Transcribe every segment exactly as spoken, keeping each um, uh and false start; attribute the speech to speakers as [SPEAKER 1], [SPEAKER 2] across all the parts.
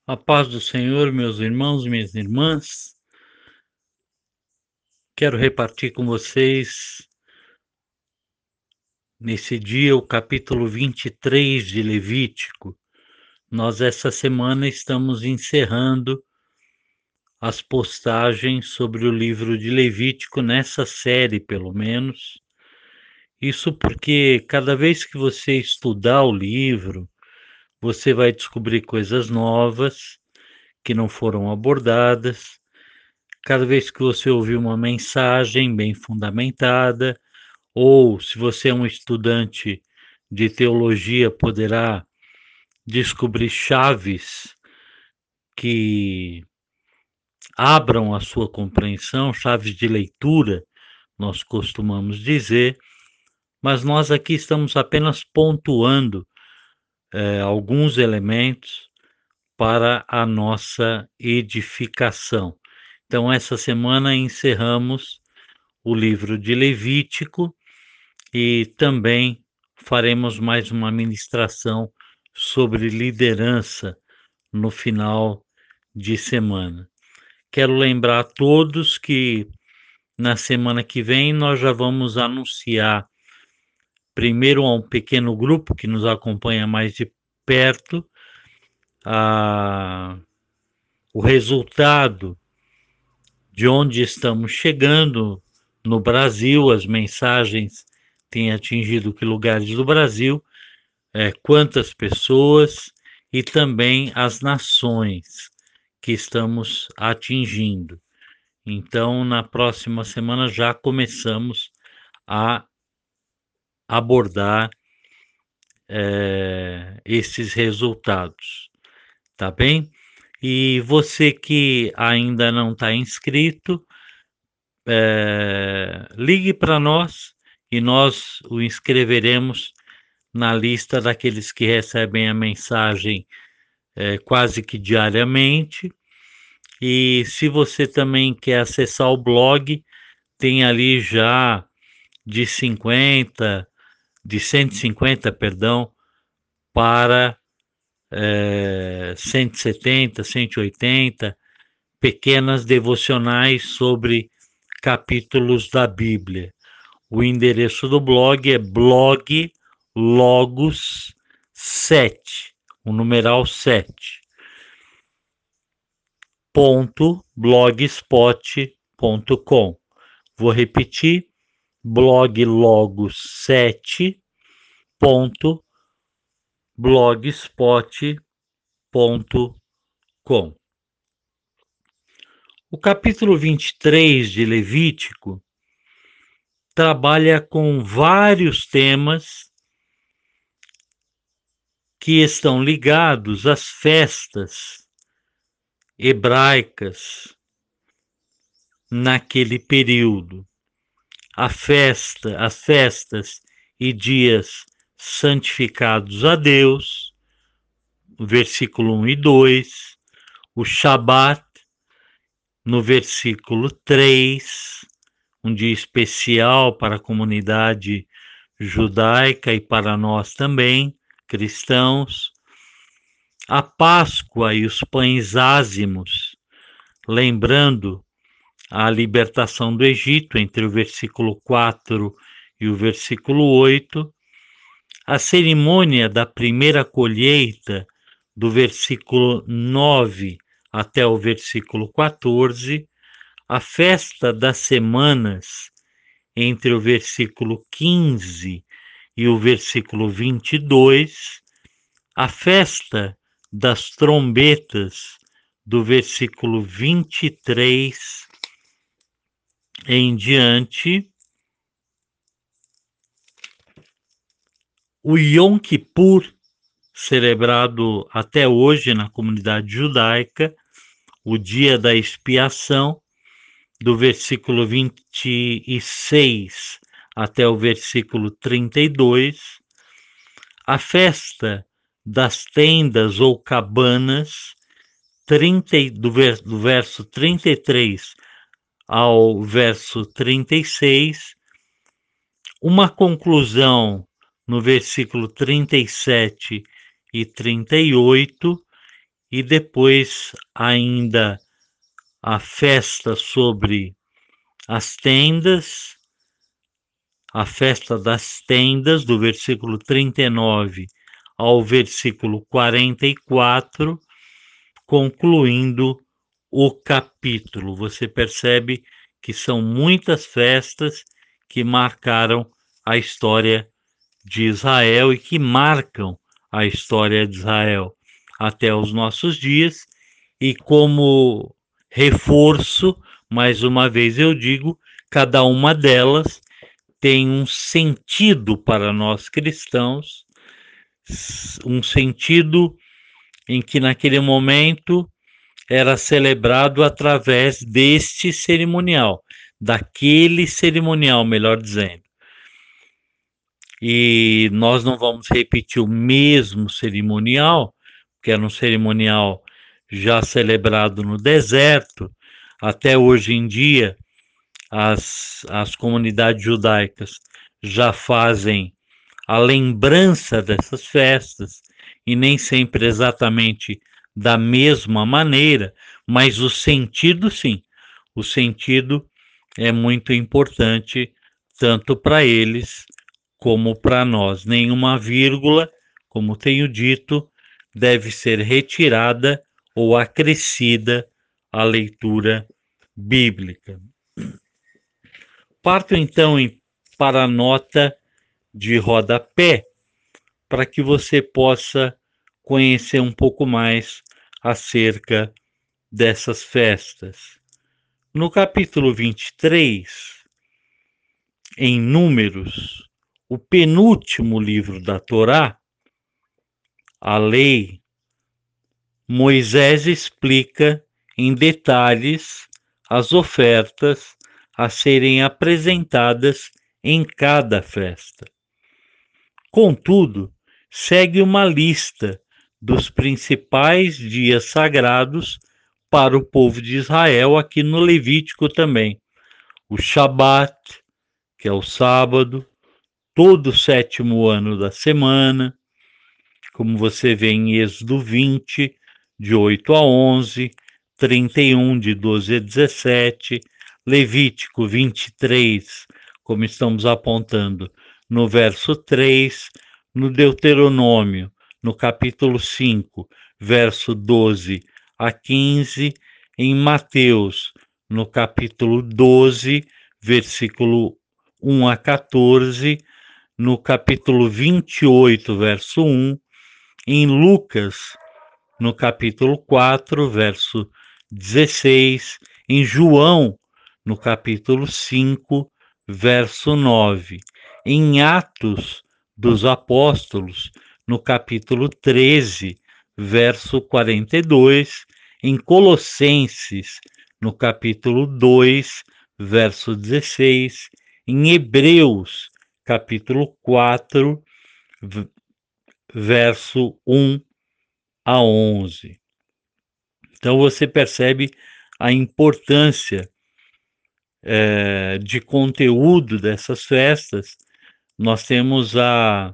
[SPEAKER 1] A paz do Senhor, meus irmãos e minhas irmãs. Quero repartir com vocês, nesse dia, o capítulo vinte e três de Levítico. Nós, essa semana, estamos encerrando as postagens sobre o livro de Levítico, nessa série, pelo menos. Isso porque, cada vez que você estudar o livro, você vai descobrir coisas novas que não foram abordadas. Cada vez que você ouvir uma mensagem bem fundamentada, ou se você é um estudante de teologia, poderá descobrir chaves que abram a sua compreensão, chaves de leitura, nós costumamos dizer, mas nós aqui estamos apenas pontuando é, alguns elementos para a nossa edificação. Então, essa semana encerramos o livro de Levítico e também faremos mais uma ministração sobre liderança no final de semana. Quero lembrar a todos que na semana que vem nós já vamos anunciar primeiro a um pequeno grupo que nos acompanha mais de perto a, o resultado de onde estamos chegando no Brasil, as mensagens têm atingido que lugares do Brasil, é, quantas pessoas e também as nações que estamos atingindo. Então, na próxima semana já começamos a abordar é, esses resultados, tá bem? E você que ainda não está inscrito, é, ligue para nós e nós o inscreveremos na lista daqueles que recebem a mensagem é, quase que diariamente. E se você também quer acessar o blog, tem ali já de cinquenta, de cento e cinquenta, perdão, para é, cento e setenta, cento e oitenta pequenas devocionais sobre capítulos da Bíblia. O endereço do blog é blog logos sete, o numeral sete, ponto blogspot ponto com. Vou repetir, blog logos sete ponto blogspot ponto com. O capítulo vinte e três de Levítico trabalha com vários temas que estão ligados às festas hebraicas naquele período. A festa, as festas e dias santificados a Deus, versículo um e dois, o Shabat, no versículo três, um dia especial para a comunidade judaica e para nós também, cristãos, a Páscoa e os pães ázimos, lembrando a libertação do Egito, entre o versículo quatro e o versículo oito, a cerimônia da primeira colheita, do versículo nove até o versículo quatorze, a festa das semanas, entre o versículo quinze e o versículo vinte e dois, a festa das trombetas, do versículo vinte e três em diante, o Yom Kippur, celebrado até hoje na comunidade judaica, o dia da expiação, do versículo vinte e seis até o versículo trinta e dois, a festa das tendas ou cabanas, trinta, do, vers, do verso trinta e três ao verso trinta e seis, uma conclusão no versículo trinta e sete e trinta e oito, e depois ainda a festa sobre as tendas, a festa das tendas, do versículo trinta e nove ao versículo quarenta e quatro, concluindo o capítulo. Você percebe que são muitas festas que marcaram a história de Israel e que marcam a história de Israel até os nossos dias. E como reforço, mais uma vez eu digo, cada uma delas tem um sentido para nós cristãos, um sentido em que naquele momento era celebrado através deste cerimonial, daquele cerimonial, melhor dizendo. E nós não vamos repetir o mesmo cerimonial, que era um cerimonial já celebrado no deserto. Até hoje em dia, as, as comunidades judaicas já fazem a lembrança dessas festas, e nem sempre exatamente da mesma maneira, mas o sentido sim, o sentido é muito importante tanto para eles como para nós. Nenhuma vírgula, como tenho dito, deve ser retirada ou acrescida à leitura bíblica. Parto então para a nota de rodapé, para que você possa conhecer um pouco mais acerca dessas festas. No capítulo vinte e três, em Números, o penúltimo livro da Torá, a lei, Moisés explica em detalhes as ofertas a serem apresentadas em cada festa. Contudo, segue uma lista dos principais dias sagrados para o povo de Israel aqui no Levítico também. O Shabat, que é o sábado, todo o sétimo ano da semana, como você vê em Êxodo vinte, de oito a onze, trinta e um, de doze a dezessete, Levítico vinte e três, como estamos apontando no verso três, no Deuteronômio, no capítulo cinco, verso doze a quinze, em Mateus, no capítulo doze, versículo um a quatorze, no capítulo vinte e oito, verso um, em Lucas, no capítulo quatro, verso dezesseis, em João, no capítulo cinco, verso nove, em Atos dos Apóstolos, no capítulo treze, verso quarenta e dois, em Colossenses, no capítulo dois, verso dezesseis, em Hebreus, capítulo quatro, verso um a onze. Então você percebe a importância é, de conteúdo dessas festas. Nós temos a,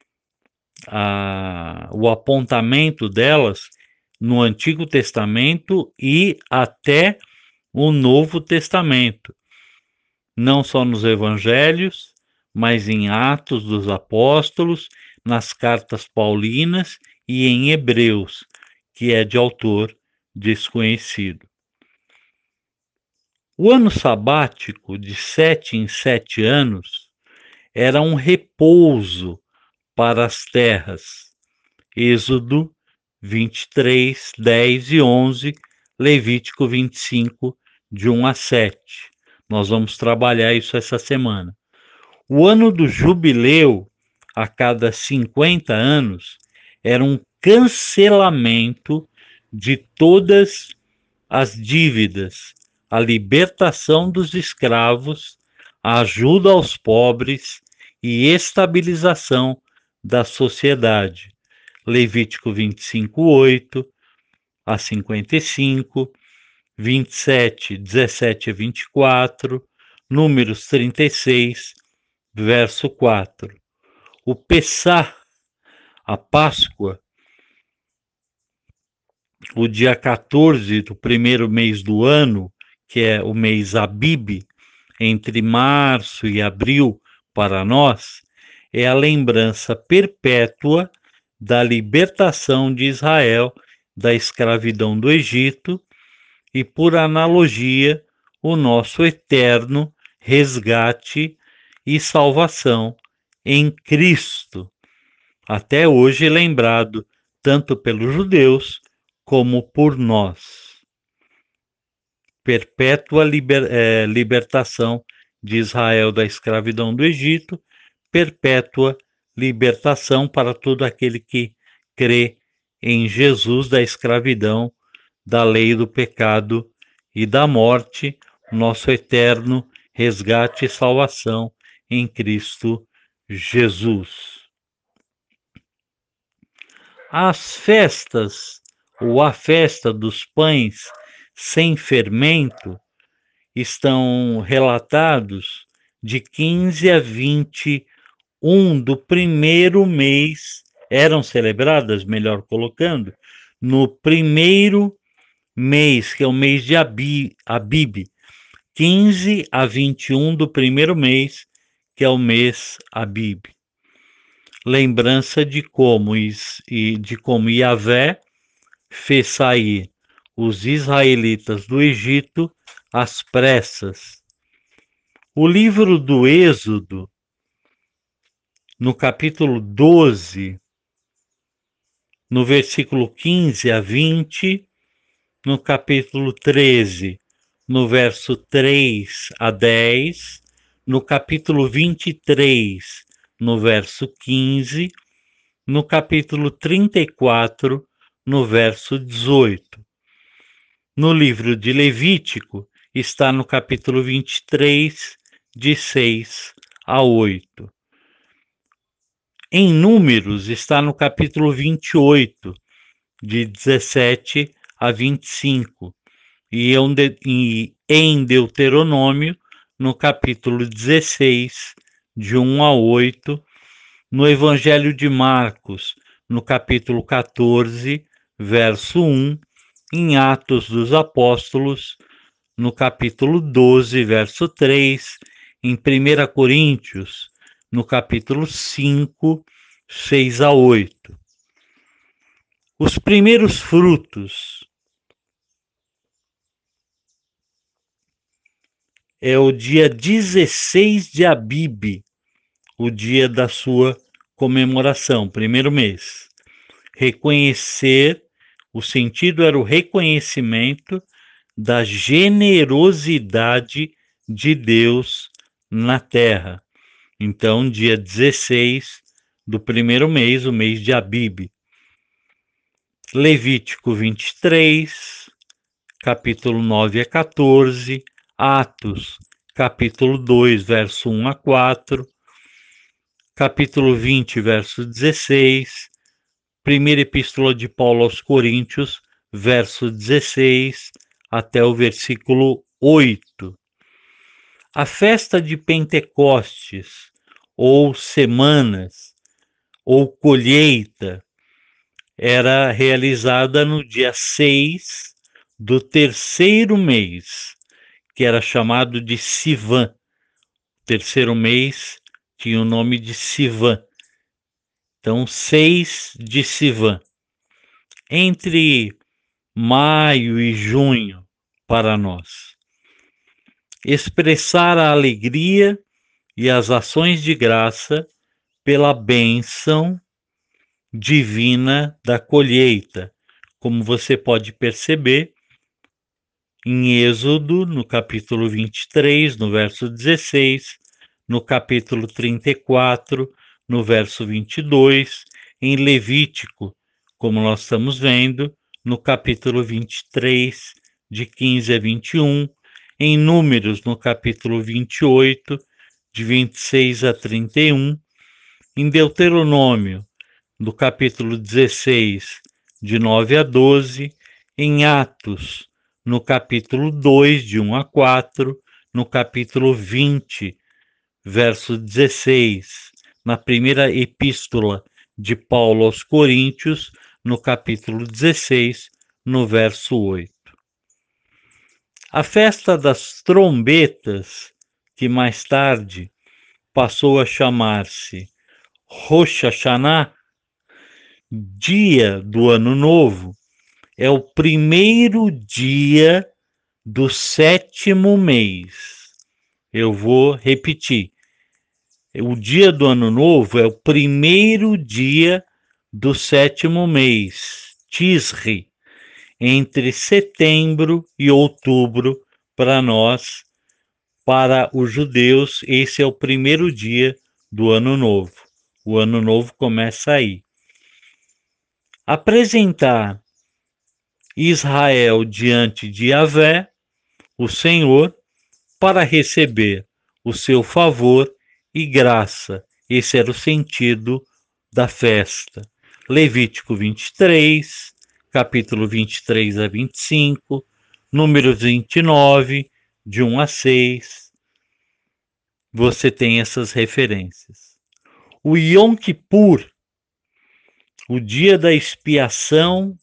[SPEAKER 1] a, o apontamento delas no Antigo Testamento e até o Novo Testamento. Não só nos Evangelhos, mas em Atos dos Apóstolos, nas cartas paulinas e em Hebreus, que é de autor desconhecido. O ano sabático, de sete em sete anos, era um repouso para as terras. Êxodo vinte e três, dez e onze, Levítico vinte e cinco, de um a sete. Nós vamos trabalhar isso essa semana. O ano do jubileu, a cada cinquenta anos, era um cancelamento de todas as dívidas, a libertação dos escravos, a ajuda aos pobres e estabilização da sociedade. Levítico vinte e cinco, oito a cinquenta e cinco, vinte e sete, dezessete a vinte e quatro, Números trinta e seis, verso quatro. O Pessá, a Páscoa, o dia quatorze do primeiro mês do ano, que é o mês Abib, entre março e abril para nós, é a lembrança perpétua da libertação de Israel da escravidão do Egito e, por analogia, o nosso eterno resgate e salvação em Cristo, até hoje lembrado tanto pelos judeus como por nós. Perpétua liber, é, libertação de Israel da escravidão do Egito, perpétua libertação para todo aquele que crê em Jesus da escravidão, da lei do pecado e da morte, nosso eterno resgate e salvação em Cristo Jesus. As festas, ou a festa dos pães sem fermento, estão relatados de quinze a vinte e um do primeiro mês, eram celebradas, melhor colocando, no primeiro mês, que é o mês de Abib, quinze a vinte e um do primeiro mês, que é o mês Abib. Lembrança de como, de como Yahvé fez sair os israelitas do Egito às pressas. O livro do Êxodo, no capítulo doze, no versículo quinze a vinte, no capítulo treze, no verso três a dez, no capítulo vinte e três, no verso quinze, no capítulo trinta e quatro, no verso dezoito. No livro de Levítico, está no capítulo vinte e três, de seis a oito. Em Números, está no capítulo vinte e oito, de dezessete a vinte e cinco. E em Deuteronômio, no capítulo dezesseis, de um a oito. No Evangelho de Marcos, no capítulo quatorze, verso um. Em Atos dos Apóstolos, no capítulo doze, verso três. Em primeira Coríntios, no capítulo cinco, seis a oito. Os primeiros frutos é o dia dezesseis de Abib, o dia da sua comemoração, primeiro mês. Reconhecer, o sentido era o reconhecimento da generosidade de Deus na terra. Então, dia dezesseis do primeiro mês, o mês de Abib. Levítico vinte e três, capítulo nove a quatorze, Atos, capítulo dois, verso um a quatro, capítulo vinte, verso dezesseis, primeira epístola de Paulo aos Coríntios, verso dezesseis até o versículo oito. A festa de Pentecostes, ou semanas, ou colheita, era realizada no dia seis do terceiro mês, que era chamado de Sivan. O terceiro mês tinha o nome de Sivan. Então, seis de Sivan. Entre maio e junho, para nós. Expressar a alegria e as ações de graça pela bênção divina da colheita. Como você pode perceber, em Êxodo, no capítulo vinte e três, no verso dezesseis, no capítulo trinta e quatro, no verso vinte e dois, em Levítico, como nós estamos vendo, no capítulo vinte e três, de quinze a vinte e um, em Números, no capítulo vinte e oito, de vinte e seis a trinta e um, em Deuteronômio, do capítulo dezesseis, de nove a doze, em Atos, no capítulo dois, de um a quatro, no capítulo vinte, verso dezesseis, na primeira epístola de Paulo aos Coríntios, no capítulo dezesseis, no verso oito. A festa das trombetas, que mais tarde passou a chamar-se Rosh Hashanah, dia do Ano Novo, é o primeiro dia do sétimo mês. Eu vou repetir. O dia do Ano Novo é o primeiro dia do sétimo mês, Tisri, entre setembro e outubro para nós, para os judeus, esse é o primeiro dia do Ano Novo. O Ano Novo começa aí. Apresentar Israel diante de Yahvé, o Senhor, para receber o seu favor e graça. Esse era o sentido da festa. Levítico vinte e três, capítulo vinte e três a vinte e cinco, Números vinte e nove, de um a seis. Você tem essas referências. O Yom Kippur, o dia da expiação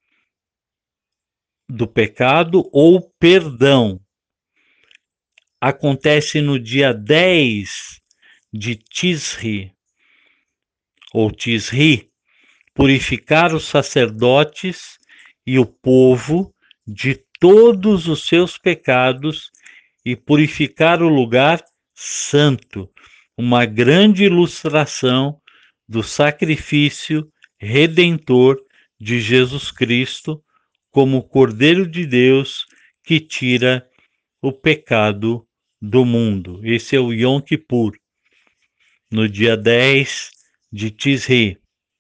[SPEAKER 1] do pecado ou perdão, acontece no dia dez de Tisri, ou Tisri, purificar os sacerdotes e o povo de todos os seus pecados e purificar o lugar santo, uma grande ilustração do sacrifício redentor de Jesus Cristo como Cordeiro de Deus que tira o pecado do mundo. Esse é o Yom Kippur, no dia dez de Tisri.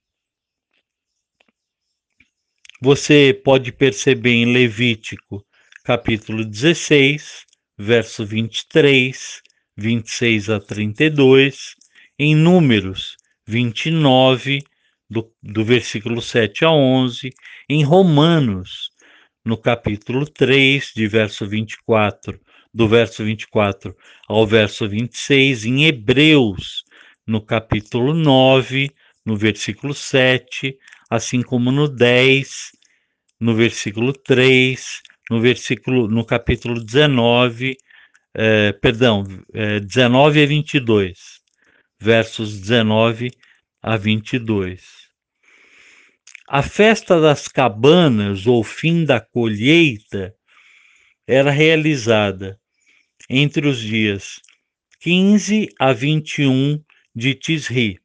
[SPEAKER 1] Você pode perceber em Levítico, capítulo dezesseis, verso vinte e três, vinte e seis a trinta e dois, em Números vinte e nove, do, do versículo sete a onze, em Romanos, no capítulo três, de verso vinte e quatro, do verso vinte e quatro ao verso vinte e seis, em Hebreus, no capítulo nove, no versículo sete, assim como no dez, no versículo três, no versículo, no capítulo dezenove, eh, perdão, eh, dezenove a vinte e dois, versos dezenove a vinte e dois. A festa das cabanas, ou fim da colheita, era realizada entre os dias quinze a vinte e um de Tisri,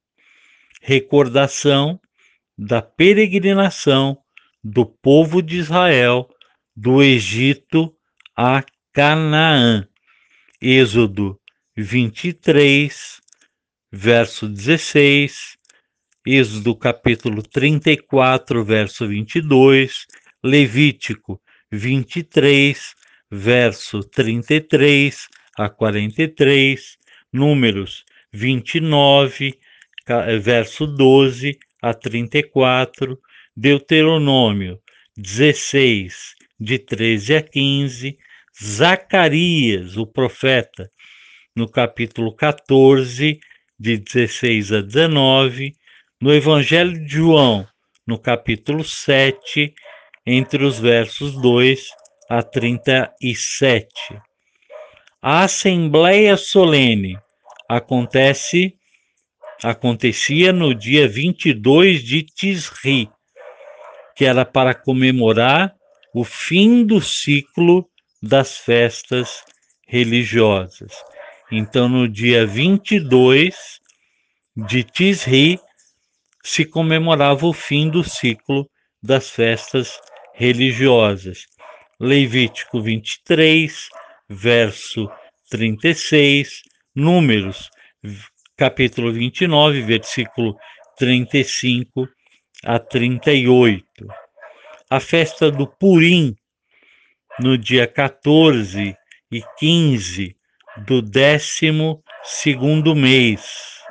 [SPEAKER 1] recordação da peregrinação do povo de Israel do Egito a Canaã. Êxodo vinte e três, verso dezesseis, Êxodo capítulo trinta e quatro, verso vinte e dois, Levítico vinte e três, verso trinta e três a quarenta e três, Números vinte e nove, verso doze a trinta e quatro, Deuteronômio dezesseis, de treze a quinze, Zacarias, o profeta, no capítulo quatorze, de dezesseis a dezenove, no Evangelho de João, no capítulo sete, entre os versos dois a trinta e sete. A Assembleia Solene acontece, acontecia no dia vinte e dois de Tisri, que era para comemorar o fim do ciclo das festas religiosas. Então, no dia vinte e dois de Tisri, se comemorava o fim do ciclo das festas religiosas. Levítico vinte e três, verso trinta e seis, Números, capítulo vinte e nove, versículo trinta e cinco a trinta e oito. A festa do Purim, no dia quatorze e quinze do décimo segundo mês.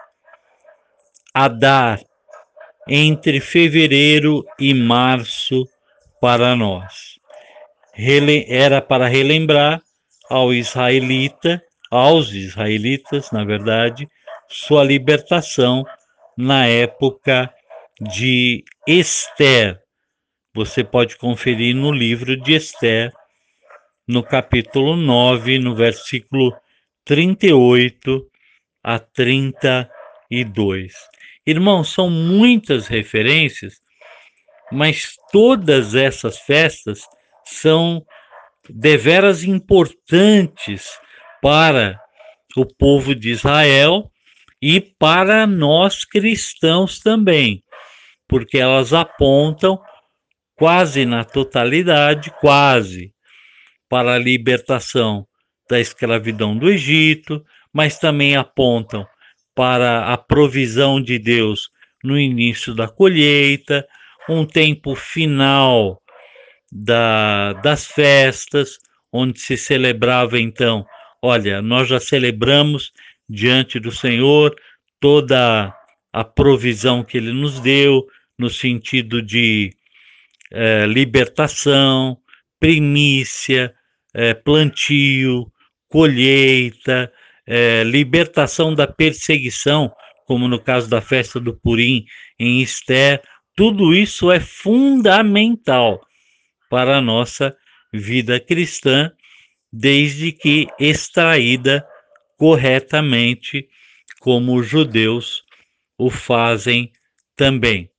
[SPEAKER 1] Adar, entre fevereiro e março para nós. Era para relembrar ao israelita, aos israelitas, na verdade, sua libertação na época de Ester, Você pode conferir no livro de Esther, no capítulo nove, no versículo trinta e oito a trinta e dois. Irmãos, são muitas referências, mas todas essas festas são deveras importantes para o povo de Israel e para nós cristãos também, porque elas apontam quase na totalidade, quase, para a libertação da escravidão do Egito, mas também apontam para a provisão de Deus no início da colheita, um tempo final da, das festas, onde se celebrava então, olha, nós já celebramos diante do Senhor toda a provisão que Ele nos deu, no sentido de é, libertação, primícia, é, plantio, colheita, é, libertação da perseguição, como no caso da festa do Purim em Esther. Tudo isso é fundamental para a nossa vida cristã, desde que extraída corretamente, como os judeus o fazem também.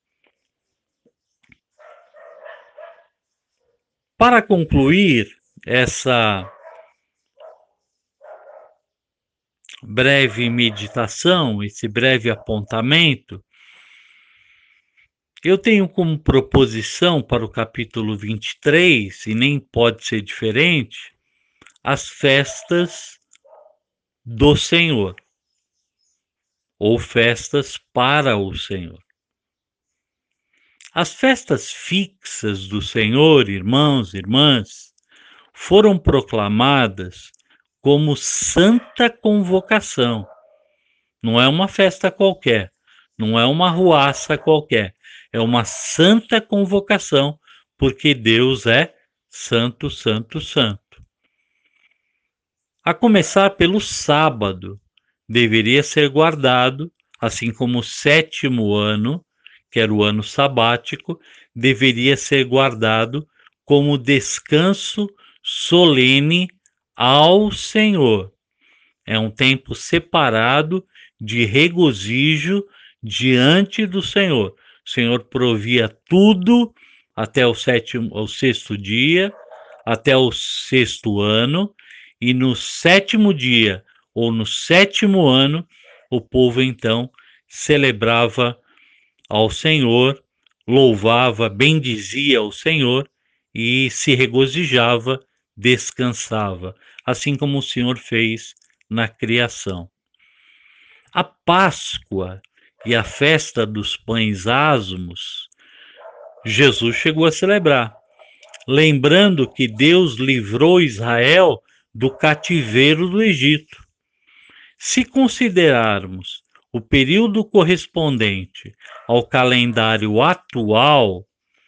[SPEAKER 1] Para concluir essa breve meditação, esse breve apontamento, eu tenho como proposição para o capítulo vinte e três, e nem pode ser diferente, as festas do Senhor, ou festas para o Senhor. As festas fixas do Senhor, irmãos e irmãs, foram proclamadas como santa convocação. Não é uma festa qualquer, não é uma ruaça qualquer, é uma santa convocação, porque Deus é santo, santo, santo. A começar pelo sábado, deveria ser guardado, assim como o sétimo ano, que era o ano sabático, deveria ser guardado como descanso solene ao Senhor. É um tempo separado de regozijo diante do Senhor. O Senhor provia tudo até o sétimo, o sexto dia, até o sexto ano, e no sétimo dia ou no sétimo ano, o povo então celebrava ao Senhor, louvava, bendizia o Senhor e se regozijava, descansava, assim como o Senhor fez na criação. A Páscoa e a festa dos pães asmos, Jesus chegou a celebrar, lembrando que Deus livrou Israel do cativeiro do Egito. Se considerarmos o período correspondente ao calendário atual,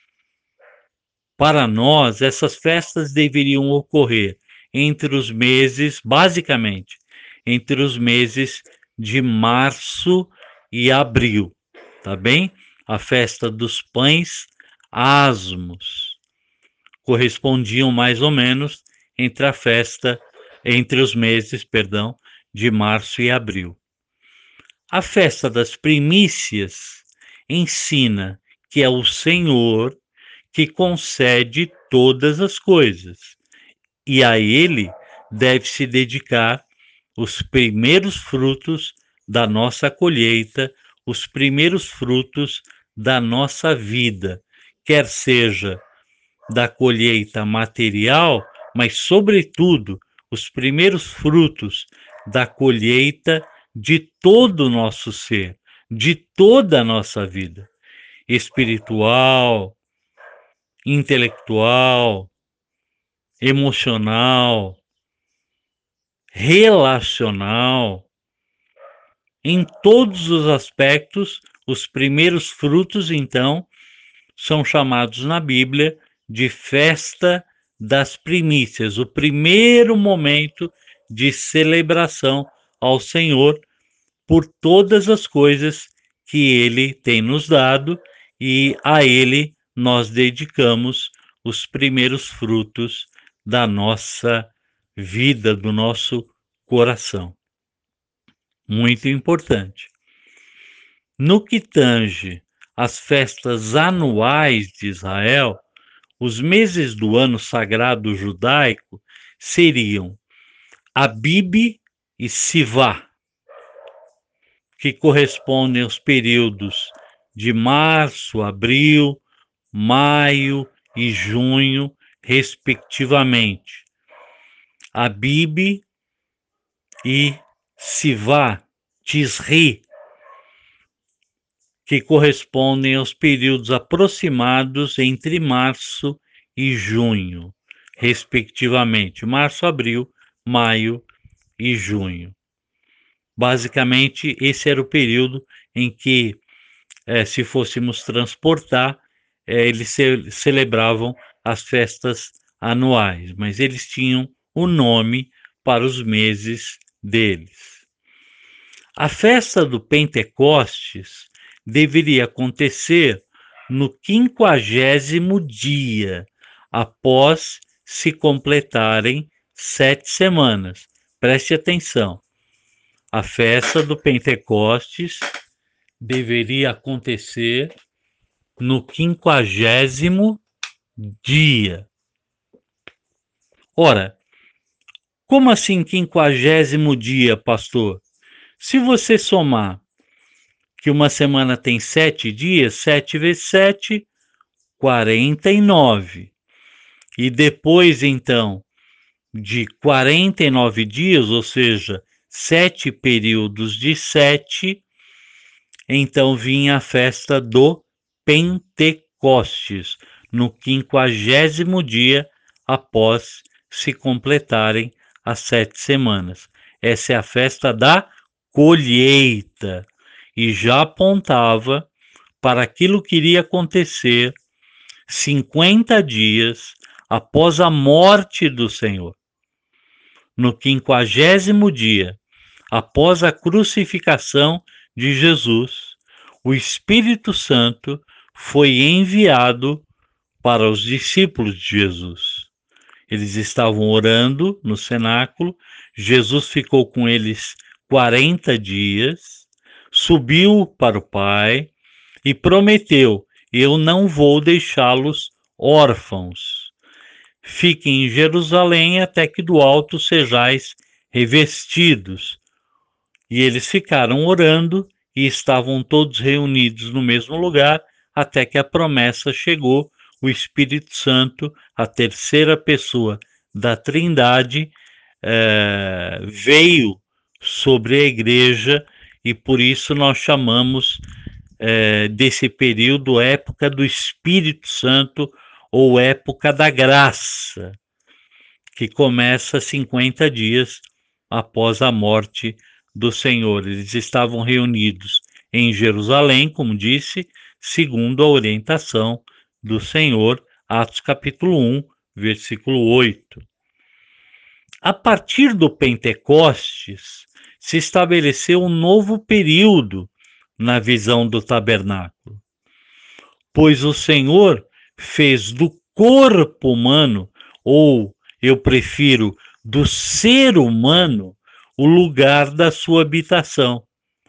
[SPEAKER 1] para nós, essas festas deveriam ocorrer entre os meses, basicamente, entre os meses de março e abril, tá bem? A festa dos pães asmos correspondiam mais ou menos entre a festa, entre os meses, perdão, de março e abril. A festa das primícias ensina que é o Senhor que concede todas as coisas, e a Ele deve se dedicar os primeiros frutos da nossa colheita, os primeiros frutos da nossa vida, quer seja da colheita material, mas, sobretudo, os primeiros frutos da colheita de todo o nosso ser, de toda a nossa vida, espiritual, intelectual, emocional, relacional. Em todos os aspectos, os primeiros frutos, então, são chamados na Bíblia de festa das primícias, o primeiro momento de celebração ao Senhor por todas as coisas que Ele tem nos dado, e a Ele nós dedicamos os primeiros frutos da nossa vida, do nosso coração. Muito importante. No que tange às festas anuais de Israel, os meses do ano sagrado judaico seriam Abib e Sivá, que correspondem aos períodos de março, abril, maio e junho, respectivamente. Abib e Sivá, Tisri, que correspondem aos períodos aproximados entre março e junho, respectivamente. Março, abril, maio e junho. Basicamente, esse era o período em que, eh, se fôssemos transportar, eh, eles ce- celebravam as festas anuais, mas eles tinham o nome para os meses deles. A festa do Pentecostes deveria acontecer no quinquagésimo dia, após se completarem sete semanas. Preste atenção. A festa do Pentecostes deveria acontecer no quinquagésimo dia. Ora, como assim quinquagésimo dia, pastor? Se você somar que uma semana tem sete dias, sete vezes sete, quarenta e nove. E depois, então, de quarenta e nove dias, ou seja, sete períodos de sete, então vinha a festa do Pentecostes, no quinquagésimo dia após se completarem as sete semanas. Essa é a festa da colheita e já apontava para aquilo que iria acontecer cinquenta dias após a morte do Senhor. No quinquagésimo dia, após a crucificação de Jesus, o Espírito Santo foi enviado para os discípulos de Jesus. Eles estavam orando no cenáculo, Jesus ficou com eles quarenta dias, subiu para o Pai e prometeu: eu não vou deixá-los órfãos. Fiquem em Jerusalém até que do alto sejais revestidos. E eles ficaram orando e estavam todos reunidos no mesmo lugar até que a promessa chegou. O Espírito Santo, a terceira pessoa da Trindade, eh, veio sobre a igreja e por isso nós chamamos eh, desse período época do Espírito Santo ou época da graça, que começa cinquenta dias após a morte do Senhor. Eles estavam reunidos em Jerusalém, como disse, segundo a orientação do Senhor, Atos capítulo um, versículo oito. A partir do Pentecostes, se estabeleceu um novo período na visão do tabernáculo, pois o Senhor fez do corpo humano, ou eu prefiro, do ser humano, o lugar da sua habitação.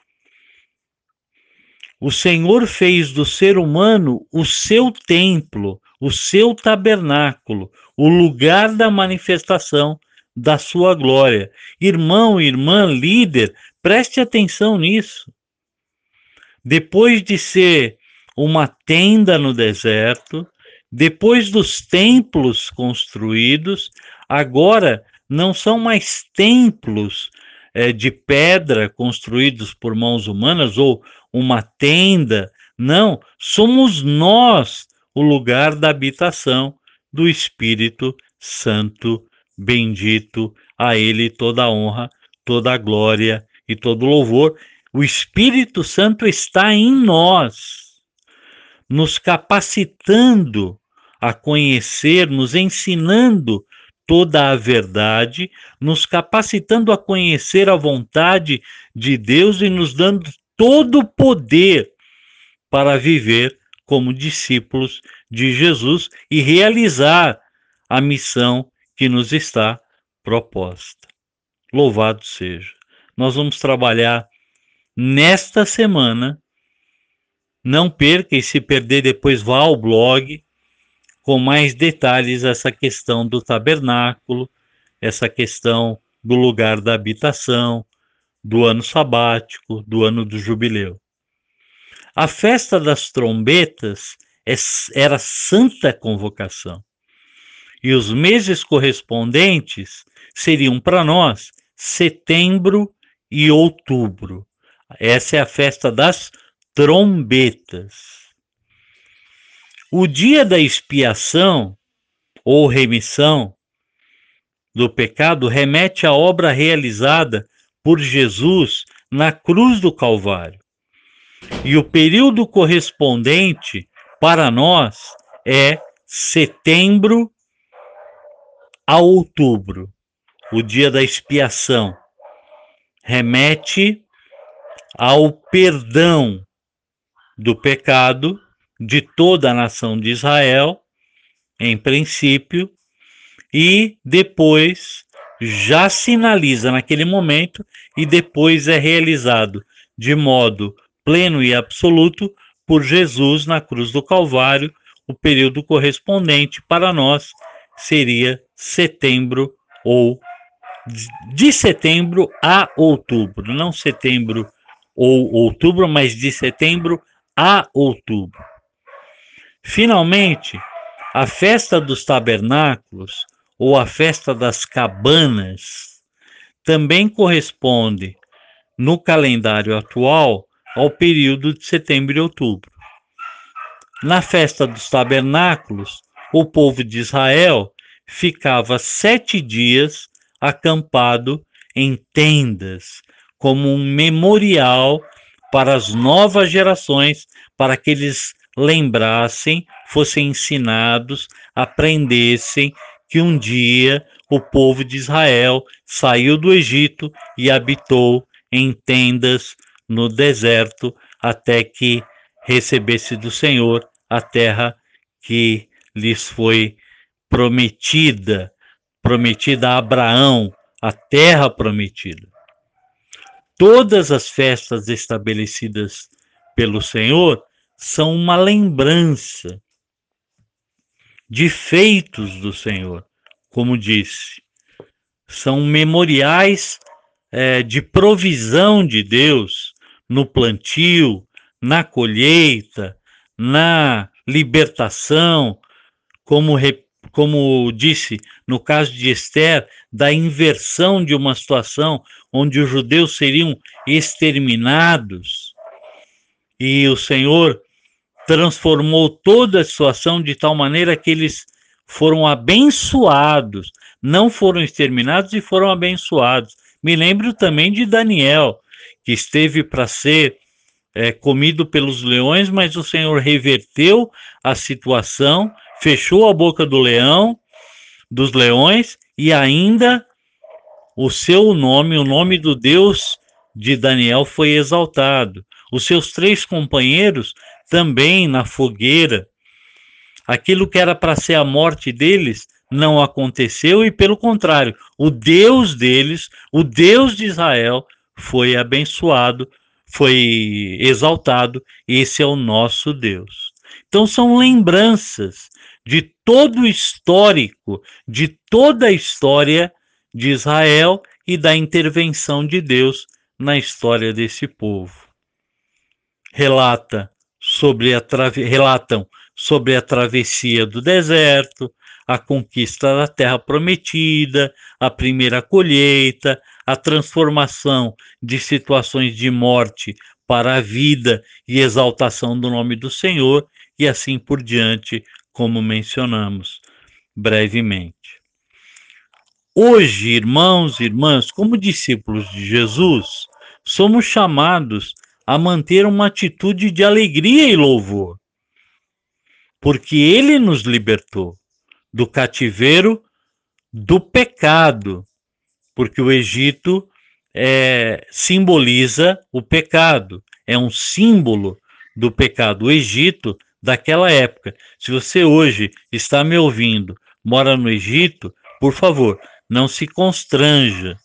[SPEAKER 1] O Senhor fez do ser humano o seu templo, o seu tabernáculo, o lugar da manifestação da sua glória. Irmão, irmã, líder, preste atenção nisso. Depois de ser uma tenda no deserto, depois dos templos construídos, agora não são mais templos é, de pedra construídos por mãos humanas ou uma tenda, não, somos nós o lugar da habitação do Espírito Santo bendito, a Ele toda a honra, toda a glória e todo o louvor. O Espírito Santo está em nós, nos capacitando a conhecer, nos ensinando toda a verdade, nos capacitando a conhecer a vontade de Deus e nos dando todo o poder para viver como discípulos de Jesus e realizar a missão que nos está proposta. Louvado seja! Nós vamos trabalhar nesta semana. Não perca, e se perder depois vá ao blog com mais detalhes essa questão do tabernáculo, essa questão do lugar da habitação, do ano sabático, do ano do jubileu. A festa das trombetas era santa convocação. E os meses correspondentes seriam para nós setembro e outubro. Essa é a festa das trombetas. O dia da expiação ou remissão do pecado remete à obra realizada por Jesus na cruz do Calvário. E o período correspondente para nós é setembro a outubro, o dia da expiação. Remete ao perdão do pecado de toda a nação de Israel, em princípio, e depois já sinaliza naquele momento e depois é realizado de modo pleno e absoluto por Jesus na cruz do Calvário. O período correspondente para nós seria setembro ou de setembro a outubro, não setembro ou outubro, mas de setembro a outubro. Finalmente, a festa dos tabernáculos ou a festa das cabanas também corresponde no calendário atual ao período de setembro e outubro. Na festa dos tabernáculos, o povo de Israel ficava sete dias acampado em tendas, como um memorial para as novas gerações, para que eles lembrassem, fossem ensinados, aprendessem que um dia o povo de Israel saiu do Egito e habitou em tendas no deserto até que recebesse do Senhor a terra que lhes foi prometida, prometida a Abraão, a terra prometida. Todas as festas estabelecidas pelo Senhor são uma lembrança de feitos do Senhor, como disse. São memoriais é, de provisão de Deus no plantio, na colheita, na libertação, como, como disse no caso de Esther, da inversão de uma situação onde os judeus seriam exterminados. E o Senhor transformou toda a situação de tal maneira que eles foram abençoados, não foram exterminados e foram abençoados. Me lembro também de Daniel, que esteve para ser é, comido pelos leões, mas o Senhor reverteu a situação, fechou a boca do leão, dos leões, e ainda o seu nome, o nome do Deus de Daniel foi exaltado. Os seus três companheiros também na fogueira. Aquilo que era para ser a morte deles não aconteceu e, pelo contrário, o Deus deles, o Deus de Israel, foi abençoado, foi exaltado. Esse é o nosso Deus. Então são lembranças de todo o histórico, de toda a história de Israel e da intervenção de Deus na história desse povo. Relata sobre a trave... Relatam sobre a travessia do deserto, a conquista da terra prometida, a primeira colheita, a transformação de situações de morte para a vida e exaltação do nome do Senhor, e assim por diante, como mencionamos brevemente. Hoje, irmãos e irmãs, como discípulos de Jesus, somos chamados a manter uma atitude de alegria e louvor, porque Ele nos libertou do cativeiro do pecado, porque o Egito é, simboliza o pecado, é um símbolo do pecado. O Egito daquela época. Se você hoje está me ouvindo, mora no Egito, por favor, não se constranja.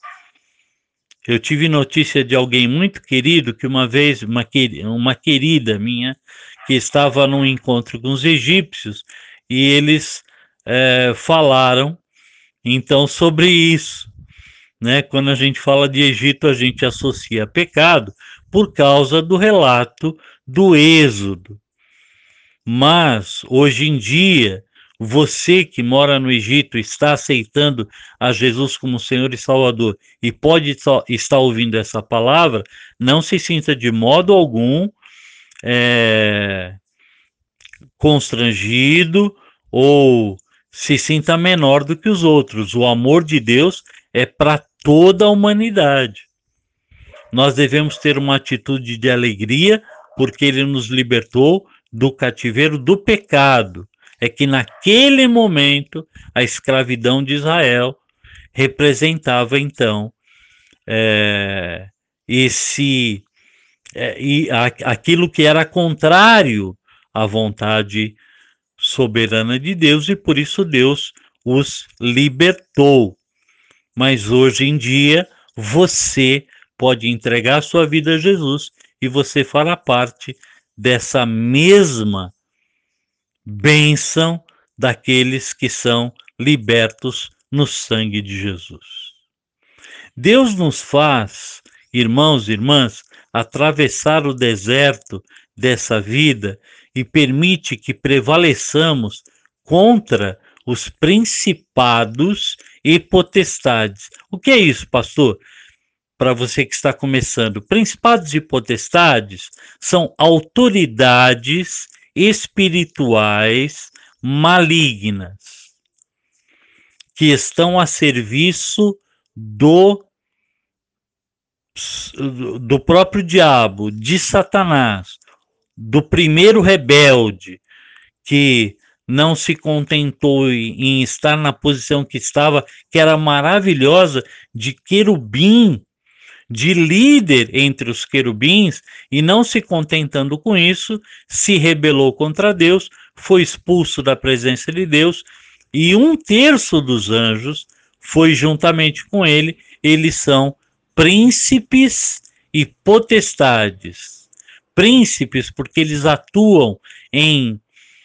[SPEAKER 1] Eu tive notícia de alguém muito querido que uma vez, uma, uma querida minha, que estava num encontro com os egípcios, e eles é, falaram, então, sobre isso. Né? Quando a gente fala de Egito, a gente associa pecado por causa do relato do Êxodo. Mas, hoje em dia, você que mora no Egito está aceitando a Jesus como Senhor e Salvador e pode estar ouvindo essa palavra, não se sinta de modo algum é, constrangido ou se sinta menor do que os outros. O amor de Deus é para toda a humanidade. Nós devemos ter uma atitude de alegria porque Ele nos libertou do cativeiro do pecado. É que naquele momento a escravidão de Israel representava então é, esse é, e a, aquilo que era contrário à vontade soberana de Deus, e por isso Deus os libertou. Mas hoje em dia você pode entregar sua vida a Jesus e você fará parte dessa mesma bênção daqueles que são libertos no sangue de Jesus. Deus nos faz, irmãos e irmãs, atravessar o deserto dessa vida e permite que prevaleçamos contra os principados e potestades. O que é isso, pastor? Para você que está começando, principados e potestades são autoridades espirituais malignas que estão a serviço do, do próprio diabo, de Satanás, do primeiro rebelde que não se contentou em estar na posição que estava, que era maravilhosa, de querubim, de líder entre os querubins, e não se contentando com isso, se rebelou contra Deus, foi expulso da presença de Deus, e um terço dos anjos foi juntamente com ele. Eles são príncipes e potestades. Príncipes porque eles atuam em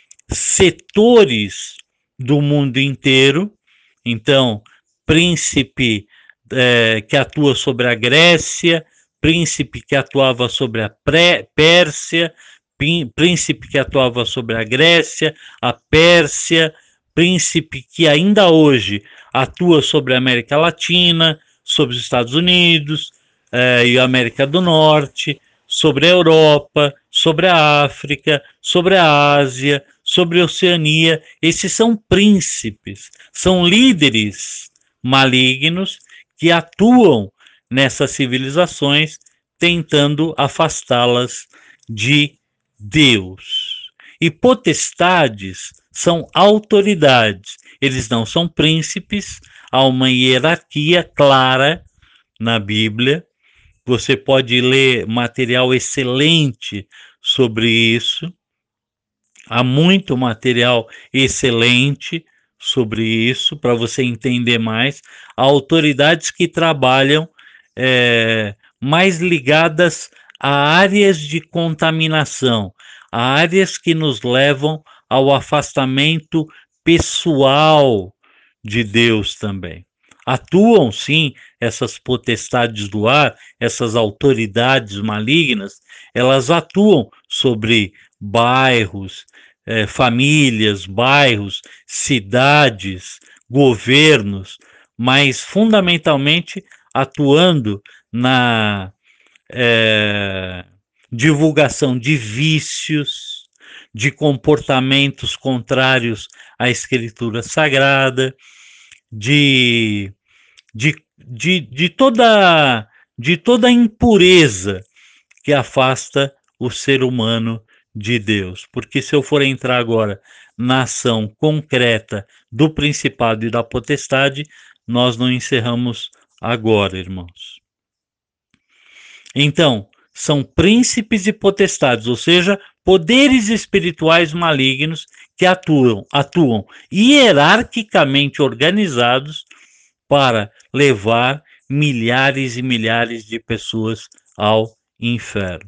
[SPEAKER 1] setores do mundo inteiro. Então, príncipe É, que atua sobre a Grécia, príncipe que atuava sobre a Pré Pérsia, príncipe que atuava sobre a Grécia, a Pérsia, príncipe que ainda hoje atua sobre a América Latina, sobre os Estados Unidos eh, e a América do Norte, sobre a Europa, sobre a África, sobre a Ásia, sobre a Oceania. Esses são príncipes, são líderes malignos que atuam nessas civilizações tentando afastá-las de Deus. E potestades são autoridades, eles não são príncipes, há uma hierarquia clara na Bíblia. Você pode ler material excelente sobre isso, há muito material excelente sobre isso, para você entender mais. Há autoridades que trabalham é, mais ligadas a áreas de contaminação, a áreas que nos levam ao afastamento pessoal de Deus também. Atuam, sim, essas potestades do ar, essas autoridades malignas, elas atuam sobre bairros, É, famílias, bairros, cidades, governos, mas fundamentalmente atuando na é, divulgação de vícios, de comportamentos contrários à Escritura Sagrada, de, de, de, de, toda, de toda a impureza que afasta o ser humano de Deus. Porque se eu for entrar agora na ação concreta do principado e da potestade, nós não encerramos agora, irmãos. Então, são príncipes e potestades, ou seja, poderes espirituais malignos que atuam, atuam hierarquicamente organizados para levar milhares e milhares de pessoas ao inferno.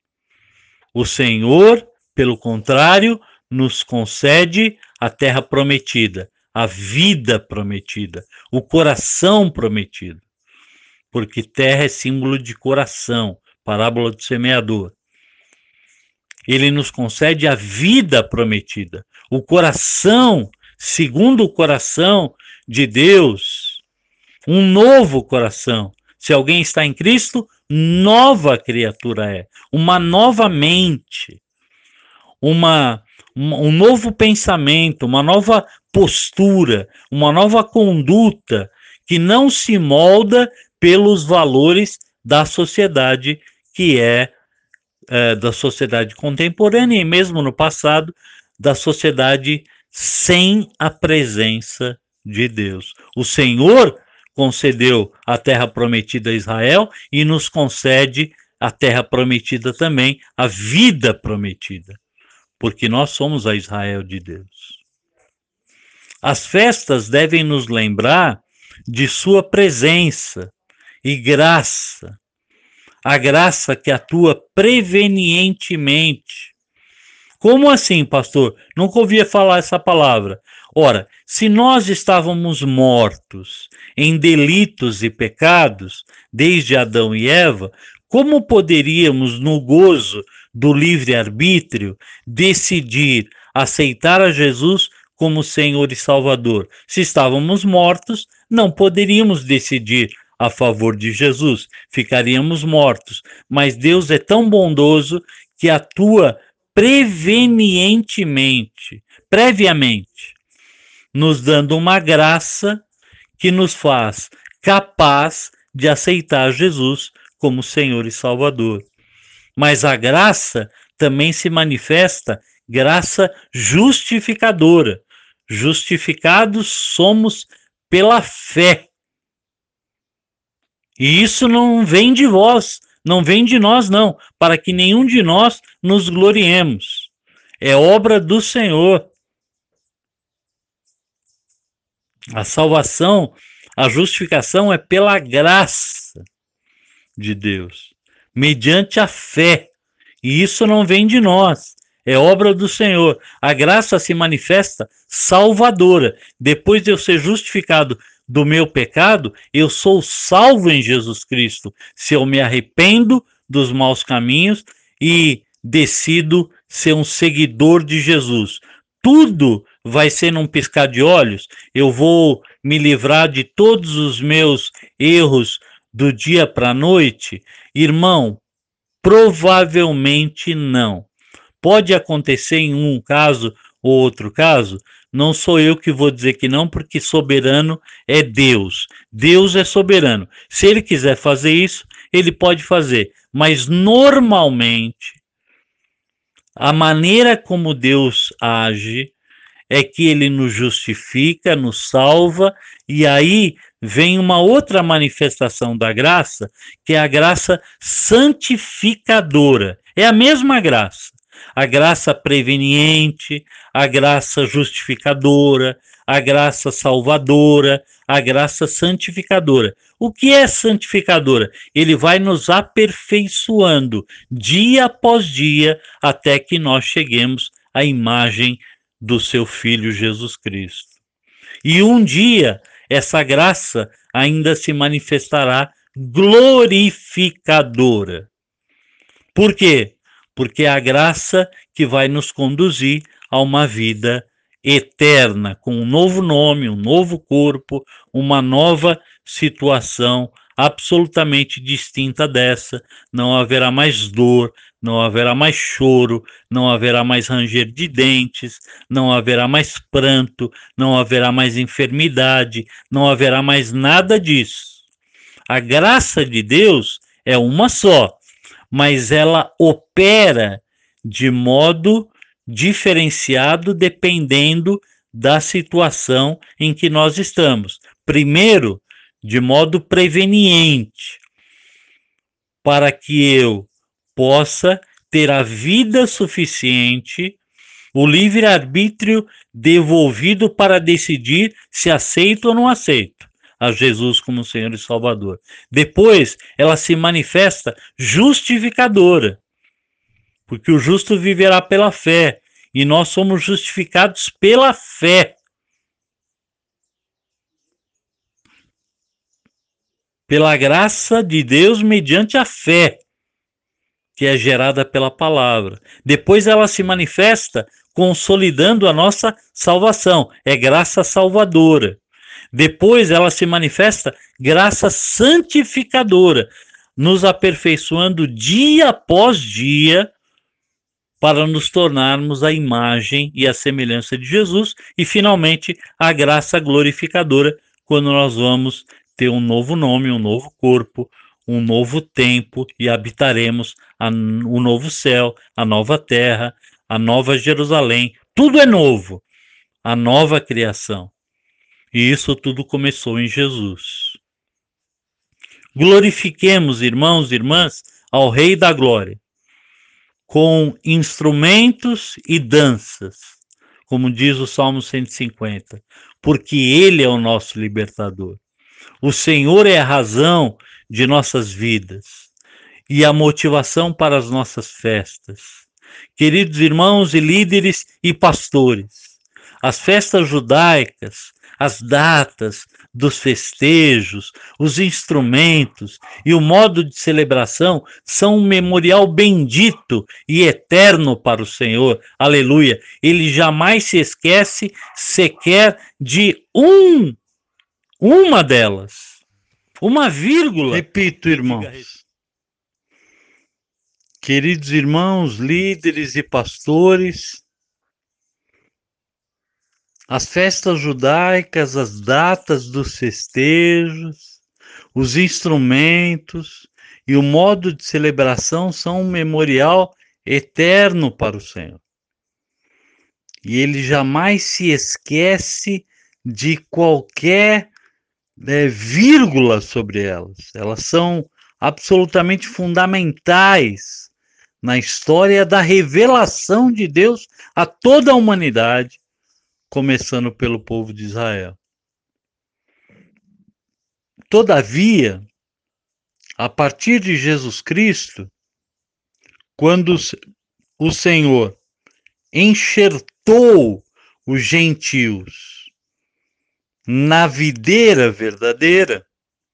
[SPEAKER 1] O Senhor, pelo contrário, nos concede a terra prometida, a vida prometida, o coração prometido. Porque terra é símbolo de coração, parábola do semeador. Ele nos concede a vida prometida, o coração, segundo o coração de Deus, um novo coração. Se alguém está em Cristo, nova criatura é, uma nova mente, uma, um novo pensamento, uma nova postura, uma nova conduta que não se molda pelos valores da sociedade, que é, é da sociedade contemporânea e mesmo no passado, da sociedade sem a presença de Deus. O Senhor concedeu a terra prometida a Israel e nos concede a terra prometida também, a vida prometida, porque nós somos a Israel de Deus. As festas devem nos lembrar de sua presença e graça, a graça que atua prevenientemente. Como assim, pastor? Nunca ouvia falar essa palavra. Ora, se nós estávamos mortos em delitos e pecados, desde Adão e Eva, como poderíamos, no gozo do livre-arbítrio, decidir aceitar a Jesus como Senhor e Salvador? Se estávamos mortos, não poderíamos decidir a favor de Jesus, ficaríamos mortos. Mas Deus é tão bondoso que atua prevenientemente, previamente, nos dando uma graça que nos faz capaz de aceitar Jesus como Senhor e Salvador. Mas a graça também se manifesta graça justificadora. Justificados somos pela fé. E isso não vem de vós, não vem de nós não, para que nenhum de nós nos gloriemos. É obra do Senhor. A salvação, a justificação é pela graça de Deus, mediante a fé. E isso não vem de nós, é obra do Senhor. A graça se manifesta salvadora. Depois de eu ser justificado do meu pecado, eu sou salvo em Jesus Cristo, se eu me arrependo dos maus caminhos e decido ser um seguidor de Jesus. Tudo vai ser num piscar de olhos. Eu vou me livrar de todos os meus erros do dia para a noite? Irmão, provavelmente não. Pode acontecer em um caso ou outro caso, não sou eu que vou dizer que não, porque soberano é Deus. Deus é soberano. Se ele quiser fazer isso, ele pode fazer. Mas normalmente, a maneira como Deus age é que ele nos justifica, nos salva, e aí vem uma outra manifestação da graça, que é a graça santificadora. É a mesma graça. A graça preveniente, a graça justificadora, a graça salvadora, a graça santificadora. O que é santificadora? Ele vai nos aperfeiçoando dia após dia até que nós cheguemos à imagem do seu Filho Jesus Cristo. E um dia essa graça ainda se manifestará glorificadora. Por quê? Porque é a graça que vai nos conduzir a uma vida eterna, com um novo nome, um novo corpo, uma nova situação absolutamente distinta dessa. Não haverá mais dor, não haverá mais choro, não haverá mais ranger de dentes, não haverá mais pranto, não haverá mais enfermidade, não haverá mais nada disso. A graça de Deus é uma só, mas ela opera de modo diferenciado dependendo da situação em que nós estamos. Primeiro, de modo preveniente, para que eu possa ter a vida suficiente, o livre-arbítrio devolvido para decidir se aceito ou não aceito a Jesus como Senhor e Salvador. Depois, ela se manifesta justificadora, porque o justo viverá pela fé, e nós somos justificados pela fé. Pela graça de Deus mediante a fé, que é gerada pela palavra. Depois ela se manifesta consolidando a nossa salvação. É graça salvadora. Depois ela se manifesta graça santificadora, nos aperfeiçoando dia após dia para nos tornarmos a imagem e a semelhança de Jesus. E finalmente a graça glorificadora, quando nós vamos ter um novo nome, um novo corpo, um novo tempo, e habitaremos a, o novo céu, a nova terra, a nova Jerusalém. Tudo é novo, a nova criação. E isso tudo começou em Jesus. Glorifiquemos, irmãos e irmãs, ao Rei da Glória, com instrumentos e danças, como diz o Salmo cento e cinquenta, porque Ele é o nosso libertador. O Senhor é a razão de nossas vidas e a motivação para as nossas festas. Queridos irmãos e líderes e pastores, as festas judaicas, as datas dos festejos, os instrumentos e o modo de celebração são um memorial bendito e eterno para o Senhor. Aleluia! Ele jamais se esquece sequer de um, uma delas. Uma vírgula. Repito, irmãos. Queridos irmãos, líderes e pastores, as festas judaicas, as datas dos festejos, os instrumentos e o modo de celebração são um memorial eterno para o Senhor. E Ele jamais se esquece de qualquer é, vírgula sobre elas. Elas são absolutamente fundamentais na história da revelação de Deus a toda a humanidade, começando pelo povo de Israel. Todavia, a partir de Jesus Cristo, quando o Senhor enxertou os gentios na videira verdadeira,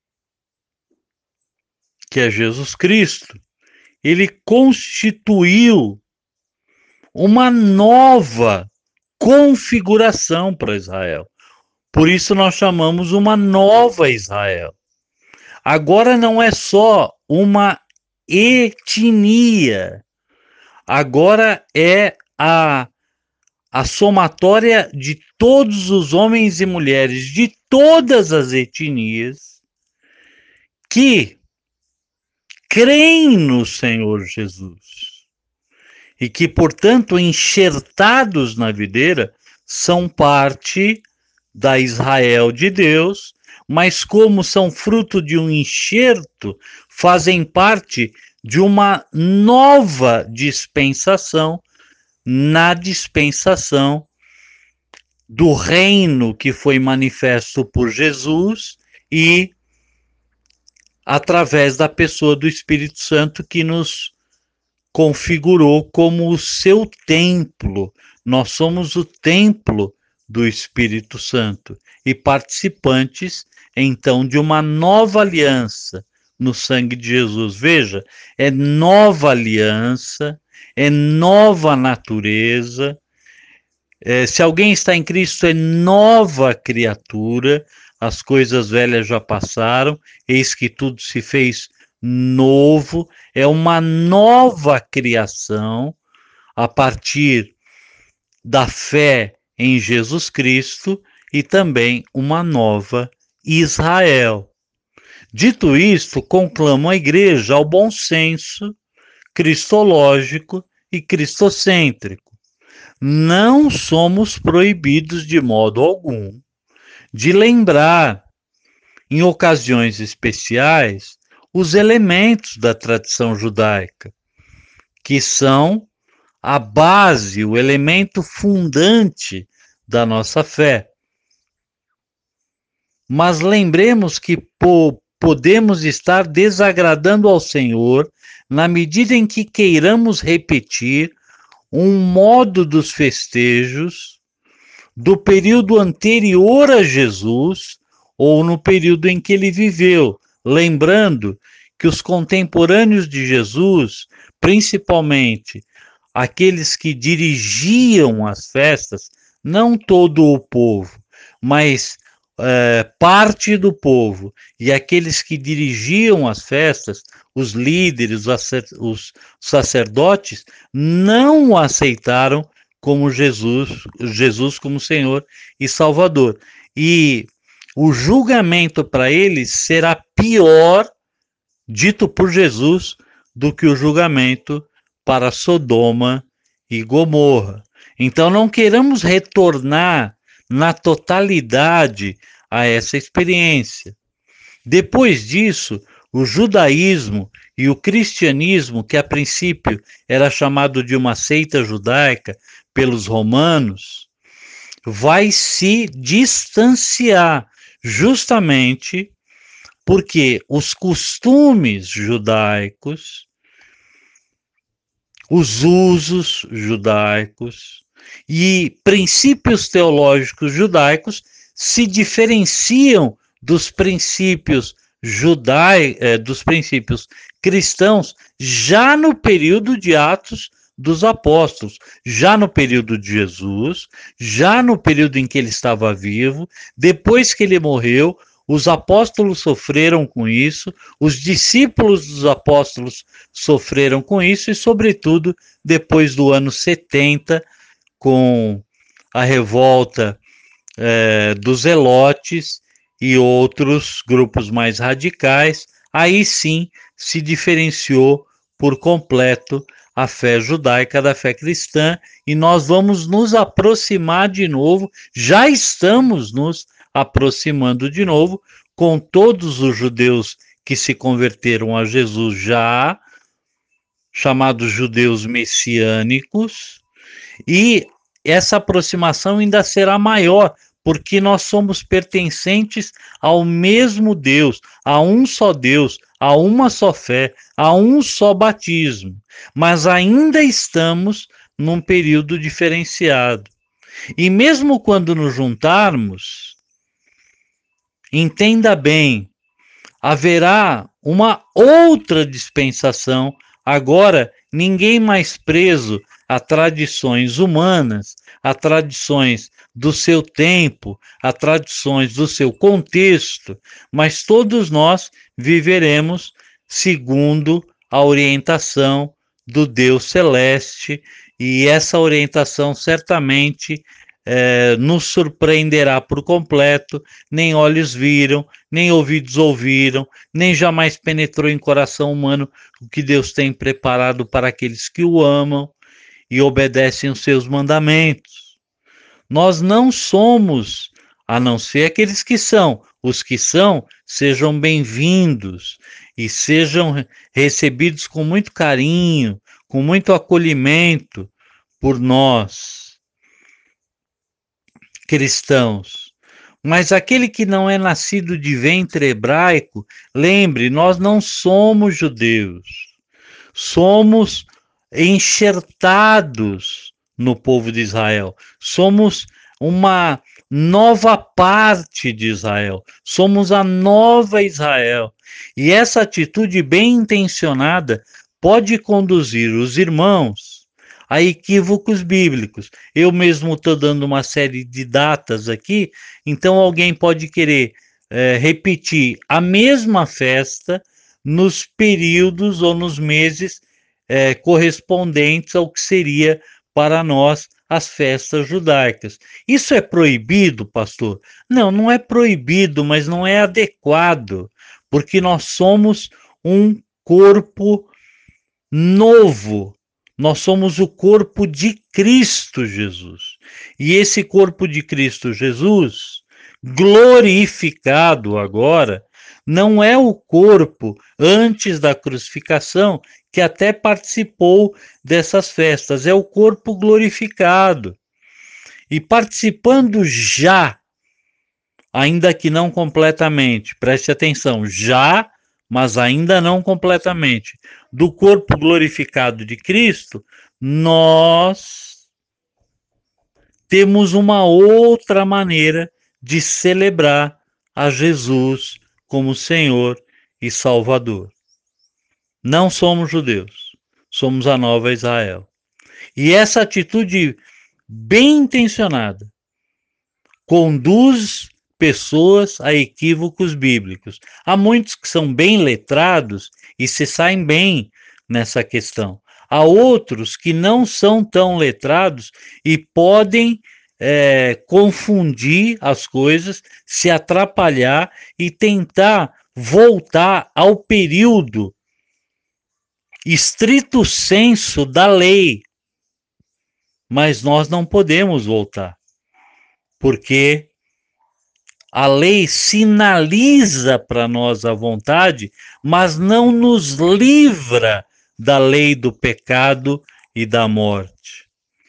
[SPEAKER 1] que é Jesus Cristo, Ele constituiu uma nova configuração para Israel. Por isso nós chamamos uma nova Israel. Agora não é só uma etnia, agora é a, a somatória de todos os homens e mulheres de todas as etnias que creem no Senhor Jesus e que, portanto, enxertados na videira, são parte da Israel de Deus, mas como são fruto de um enxerto, fazem parte de uma nova dispensação, na dispensação do reino que foi manifesto por Jesus e através da pessoa do Espírito Santo que nos configurou como o seu templo. Nós somos o templo do Espírito Santo e participantes, então, de uma nova aliança no sangue de Jesus. Veja, é nova aliança, é nova natureza. É, se alguém está em Cristo, é nova criatura. As coisas velhas já passaram, eis que tudo se fez novo. É uma nova criação a partir da fé em Jesus Cristo e também uma nova Israel. Dito isto, conclamo a igreja ao bom senso cristológico e cristocêntrico. Não somos proibidos de modo algum de lembrar, em ocasiões especiais, os elementos da tradição judaica, que são a base, o elemento fundante da nossa fé. Mas lembremos que po podemos estar desagradando ao Senhor na medida em que queiramos repetir um modo dos festejos do período anterior a Jesus ou no período em que ele viveu, lembrando que os contemporâneos de Jesus, principalmente aqueles que dirigiam as festas, não todo o povo, mas é, parte do povo, e aqueles que dirigiam as festas, os líderes, os sacerdotes, não o aceitaram como Jesus, Jesus como Senhor e Salvador. E o julgamento para eles será pior, dito por Jesus, do que o julgamento para Sodoma e Gomorra. Então não queiramos retornar na totalidade a essa experiência. Depois disso, o judaísmo e o cristianismo, que a princípio era chamado de uma seita judaica pelos romanos, vai se distanciar justamente porque os costumes judaicos, os usos judaicos e princípios teológicos judaicos se diferenciam dos princípios judai, eh, dos princípios cristãos já no período de Atos dos Apóstolos, já no período de Jesus, já no período em que ele estava vivo, depois que ele morreu, os apóstolos sofreram com isso, os discípulos dos apóstolos sofreram com isso, e sobretudo depois do ano setenta, com a revolta eh, dos Zelotes e outros grupos mais radicais, aí sim se diferenciou por completo a fé judaica da fé cristã, e nós vamos nos aproximar de novo, já estamos nos aproximando de novo, com todos os judeus que se converteram a Jesus já, chamados judeus messiânicos, e essa aproximação ainda será maior, porque nós somos pertencentes ao mesmo Deus, a um só Deus, a uma só fé, a um só batismo, mas ainda estamos num período diferenciado. E mesmo quando nos juntarmos, entenda bem, haverá uma outra dispensação, agora ninguém mais preso a tradições humanas, a tradições do seu tempo, a tradições do seu contexto, mas todos nós viveremos segundo a orientação do Deus Celeste, e essa orientação certamente é, nos surpreenderá por completo. Nem olhos viram, nem ouvidos ouviram, nem jamais penetrou em coração humano o que Deus tem preparado para aqueles que o amam e obedecem os seus mandamentos. Nós não somos, a não ser aqueles que são. Os que são, sejam bem-vindos e sejam recebidos com muito carinho, com muito acolhimento por nós, cristãos. Mas aquele que não é nascido de ventre hebraico, lembre, nós não somos judeus. Somos enxertados no povo de Israel. Somos uma nova parte de Israel. Somos a nova Israel. E essa atitude bem intencionada pode conduzir os irmãos a equívocos bíblicos. Eu mesmo estou dando uma série de datas aqui, então alguém pode querer é, repetir a mesma festa nos períodos ou nos meses é, correspondentes ao que seria para nós as festas judaicas. Isso é proibido, pastor? Não, não é proibido, mas não é adequado, porque nós somos um corpo novo. Nós somos o corpo de Cristo Jesus. E esse corpo de Cristo Jesus, glorificado agora, não é o corpo antes da crucificação que até participou dessas festas, é o corpo glorificado. E participando já, ainda que não completamente, preste atenção, já, mas ainda não completamente, do corpo glorificado de Cristo, nós temos uma outra maneira de celebrar a Jesus como Senhor e Salvador. Não somos judeus, somos a nova Israel. E essa atitude bem intencionada conduz pessoas a equívocos bíblicos. Há muitos que são bem letrados e se saem bem nessa questão. Há outros que não são tão letrados e podem é, confundir as coisas, se atrapalhar e tentar voltar ao período estrito senso da lei. Mas nós não podemos voltar, porque a lei sinaliza para nós a vontade, mas não nos livra da lei do pecado e da morte.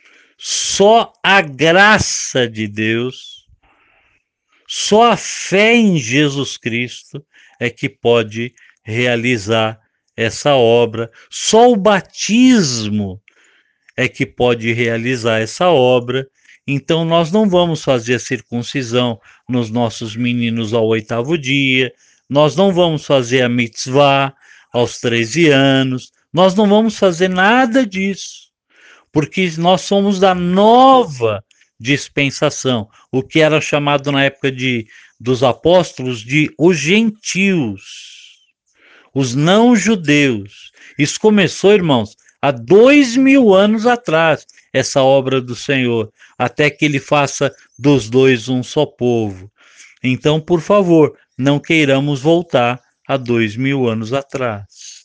[SPEAKER 1] Só a graça de Deus, só a fé em Jesus Cristo é que pode realizar essa obra. Só o batismo é que pode realizar essa obra. Então nós não vamos fazer a circuncisão nos nossos meninos ao oitavo dia, nós não vamos fazer a mitzvah aos treze anos, nós não vamos fazer nada disso, porque nós somos da nova dispensação, o que era chamado na época de, dos apóstolos de os gentios, os não-judeus. Isso começou, irmãos, há dois mil anos atrás, essa obra do Senhor, até que ele faça dos dois um só povo. Então, por favor, não queiramos voltar a dois mil anos atrás.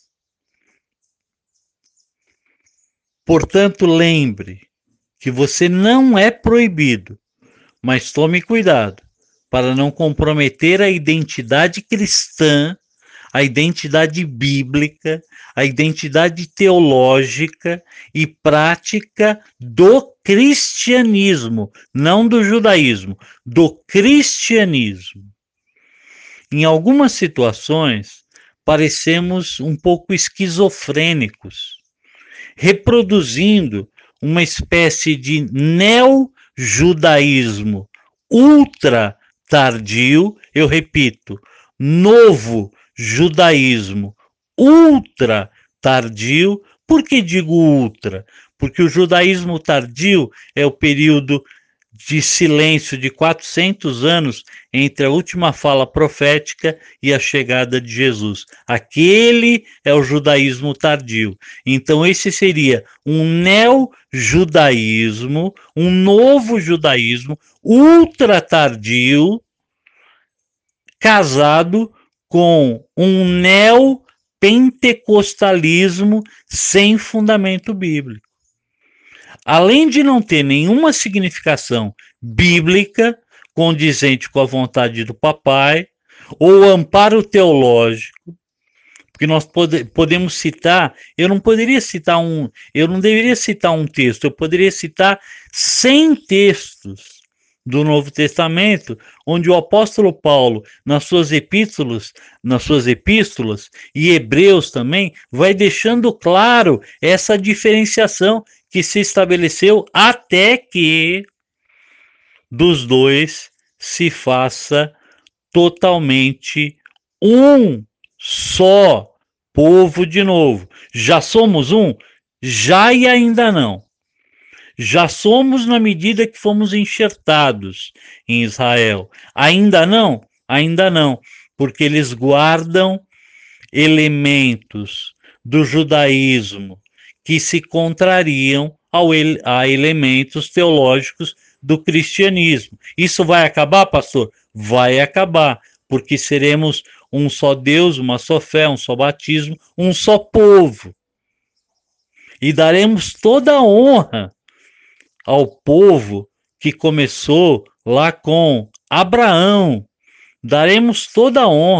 [SPEAKER 1] Portanto, lembre que você não é proibido, mas tome cuidado para não comprometer a identidade cristã, a identidade bíblica, a identidade teológica e prática do cristianismo, não do judaísmo, do cristianismo. Em algumas situações, parecemos um pouco esquizofrênicos, reproduzindo uma espécie de neo-judaísmo ultra tardio, eu repito, novo judaísmo ultra tardio. Por que digo ultra? Porque o judaísmo tardio é o período de silêncio de quatrocentos anos entre a última fala profética e a chegada de Jesus. Aquele é o judaísmo tardio. Então esse seria um neo-judaísmo, um novo judaísmo ultra tardio, casado com um neopentecostalismo sem fundamento bíblico. Além de não ter nenhuma significação bíblica condizente com a vontade do papai, ou amparo teológico, porque nós pode, podemos citar, eu não poderia citar um, eu não deveria citar um texto, eu poderia citar cem textos do Novo Testamento, onde o apóstolo Paulo, nas suas epístolas, nas suas epístolas, e Hebreus também, vai deixando claro essa diferenciação que se estabeleceu até que dos dois se faça totalmente um só povo de novo. Já somos um? Já e ainda não. Já somos na medida que fomos enxertados em Israel. Ainda não? Ainda não, porque eles guardam elementos do judaísmo que se contrariam ao, a elementos teológicos do cristianismo. Isso vai acabar, pastor? Vai acabar, porque seremos um só Deus, uma só fé, um só batismo, um só povo. E daremos toda a honra ao povo que começou lá com Abraão. Daremos toda a honra.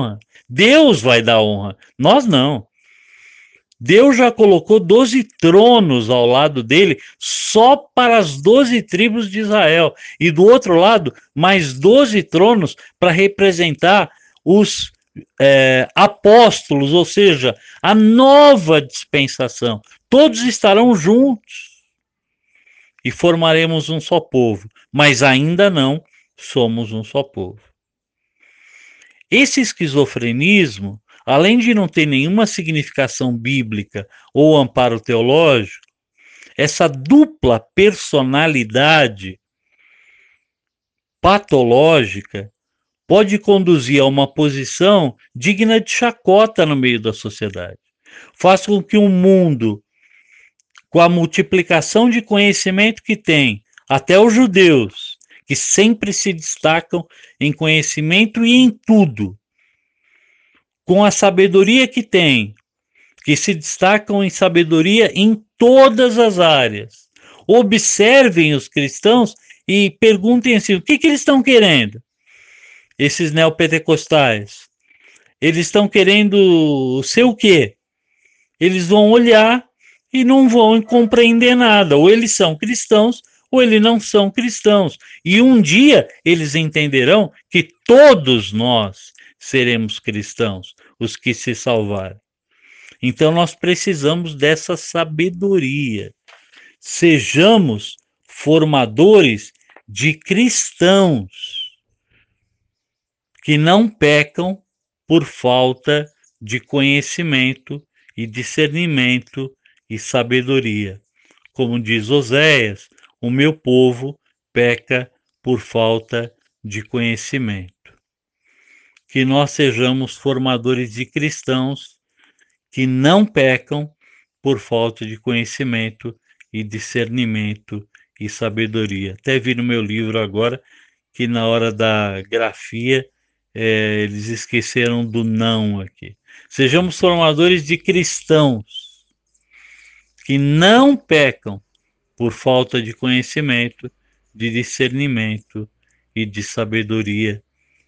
[SPEAKER 1] Deus vai dar honra, nós não. Deus já colocou doze tronos ao lado dele só para as doze tribos de Israel. E do outro lado, mais doze tronos para representar os é, apóstolos, ou seja, a nova dispensação. Todos estarão juntos e formaremos um só povo, mas ainda não somos um só povo. Esse esquizofrenismo, além de não ter nenhuma significação bíblica ou amparo teológico, essa dupla personalidade patológica pode conduzir a uma posição digna de chacota no meio da sociedade. Faz com que um mundo, com a multiplicação de conhecimento que tem, até os judeus, que sempre se destacam em conhecimento e em tudo, com a sabedoria que tem, que se destacam em sabedoria em todas as áreas. Observem os cristãos e perguntem assim, o que, que eles estão querendo? Esses neopentecostais, eles estão querendo ser o quê? Eles vão olhar e não vão compreender nada. Ou eles são cristãos, ou eles não são cristãos. E um dia eles entenderão que todos nós seremos cristãos, os que se salvaram. Então nós precisamos dessa sabedoria. Sejamos formadores de cristãos que não pecam por falta de conhecimento e discernimento e sabedoria. Como diz Oséias, o meu povo peca por falta de conhecimento. Que nós sejamos formadores de cristãos que não pecam por falta de conhecimento e discernimento e sabedoria. Até vi no meu livro agora que na hora da grafia é, eles esqueceram do não aqui. Sejamos formadores de cristãos que não pecam por falta de conhecimento, de discernimento e de sabedoria,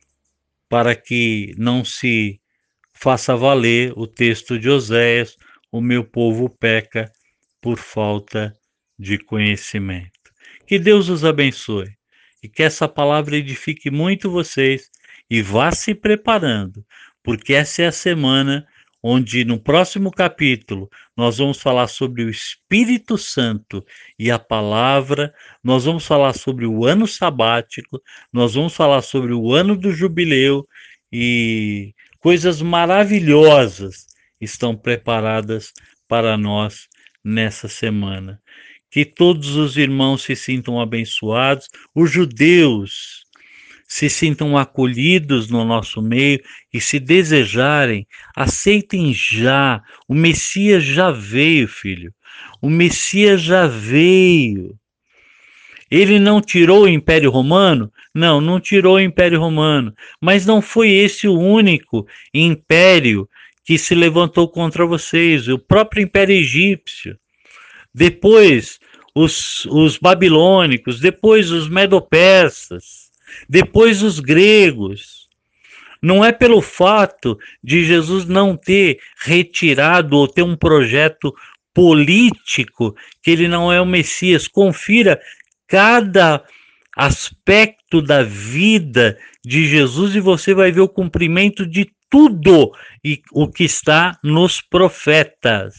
[SPEAKER 1] para que não se faça valer o texto de Oséias, o meu povo peca por falta de conhecimento. Que Deus os abençoe e que essa palavra edifique muito vocês e vá se preparando, porque essa é a semana onde no próximo capítulo nós vamos falar sobre o Espírito Santo e a palavra, nós vamos falar sobre o ano sabático, nós vamos falar sobre o ano do jubileu e coisas maravilhosas estão preparadas para nós nessa semana. Que todos os irmãos se sintam abençoados, os judeus se sintam acolhidos no nosso meio e, se desejarem, aceitem já. O Messias já veio, filho. O Messias já veio. Ele não tirou o Império Romano? Não, não tirou o Império Romano. Mas não foi esse o único império que se levantou contra vocês. O próprio Império Egípcio. Depois, os, os babilônicos. Depois, os medo-persas. Depois, os gregos. Não é pelo fato de Jesus não ter retirado ou ter um projeto político que ele não é o Messias. Confira cada aspecto da vida de Jesus e você vai ver o cumprimento de tudo e o que está nos profetas.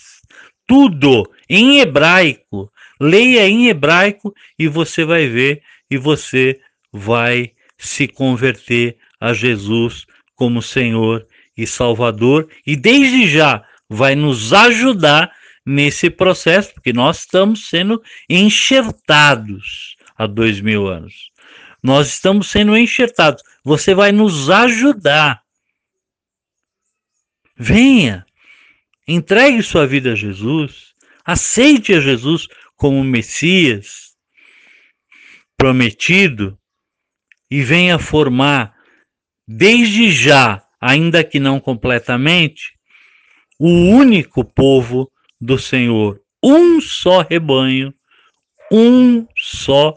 [SPEAKER 1] Tudo em hebraico. Leia em hebraico e você vai ver e você vai se converter a Jesus como Senhor e Salvador e desde já vai nos ajudar nesse processo, porque nós estamos sendo enxertados há dois mil anos. Nós estamos sendo enxertados. Você vai nos ajudar. Venha, entregue sua vida a Jesus, aceite a Jesus como Messias prometido e venha formar desde já, ainda que não completamente, o único povo do Senhor, um só rebanho, um só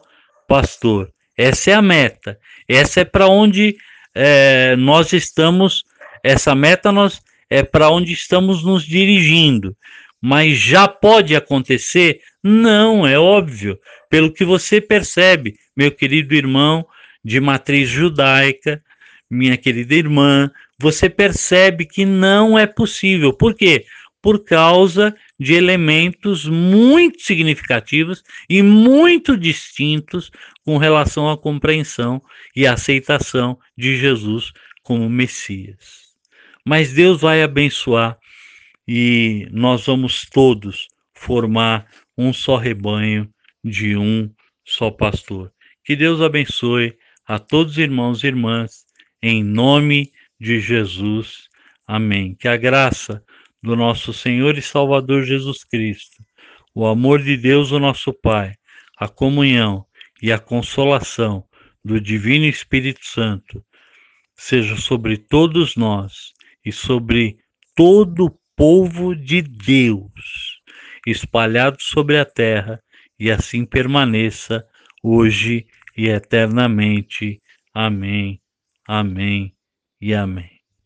[SPEAKER 1] pastor. Essa é a meta, essa é para onde é, nós estamos essa meta nós é para onde estamos nos dirigindo. Mas já pode acontecer? Não, é óbvio. Pelo que você percebe, meu querido irmão de matriz judaica, minha querida irmã, você percebe que não é possível. Por quê? Por causa de elementos muito significativos e muito distintos com relação à compreensão e aceitação de Jesus como Messias. Mas Deus vai abençoar e nós vamos todos formar um só rebanho de um só pastor. Que Deus abençoe a todos os irmãos e irmãs, em nome de Jesus. Amém. Que a graça do nosso Senhor e Salvador Jesus Cristo, o amor de Deus, o nosso Pai, a comunhão e a consolação do Divino Espírito Santo seja sobre todos nós e sobre todo o povo de Deus, espalhado sobre a terra, e assim permaneça hoje e eternamente. Amém, amém e amém.